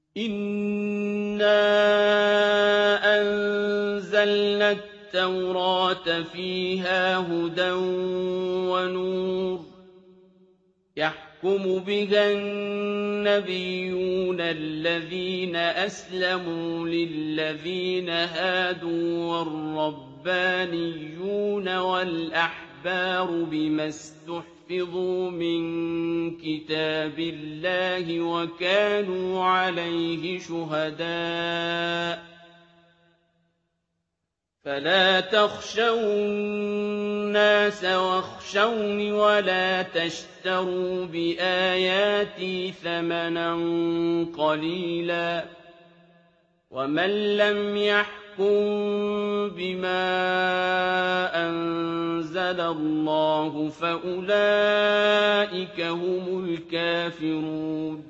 إِنَّا أَنزَلْنَا التَّوْرَاةَ فِيهَا هُدًى وَنُورٌ يَحْكُمُ بِهَا النَّبِيُّونَ الَّذِينَ أَسْلَمُوا لِلَّذِينَ هَادُوا وَالرَّبَّانِيُّونَ وَالْأَحْبَارُ بِمَا اسْتُحْفِظُوا مِن كِتَابِ اللَّهِ وَكَانُوا عَلَيْهِ شُهَدَاءَ ۚ فَلَا تَخْشَوُا النَّاسَ وَاخْشَوْنِ وَلَا تَشْتَرُوا بِآيَاتِي ثَمَنًا قَلِيلًا ۚ وَمَن لَّمْ يَحْكُم بِمَا أَنزَلَ اللَّهُ فَأُولَٰئِكَ هُمُ الْكَافِرُونَ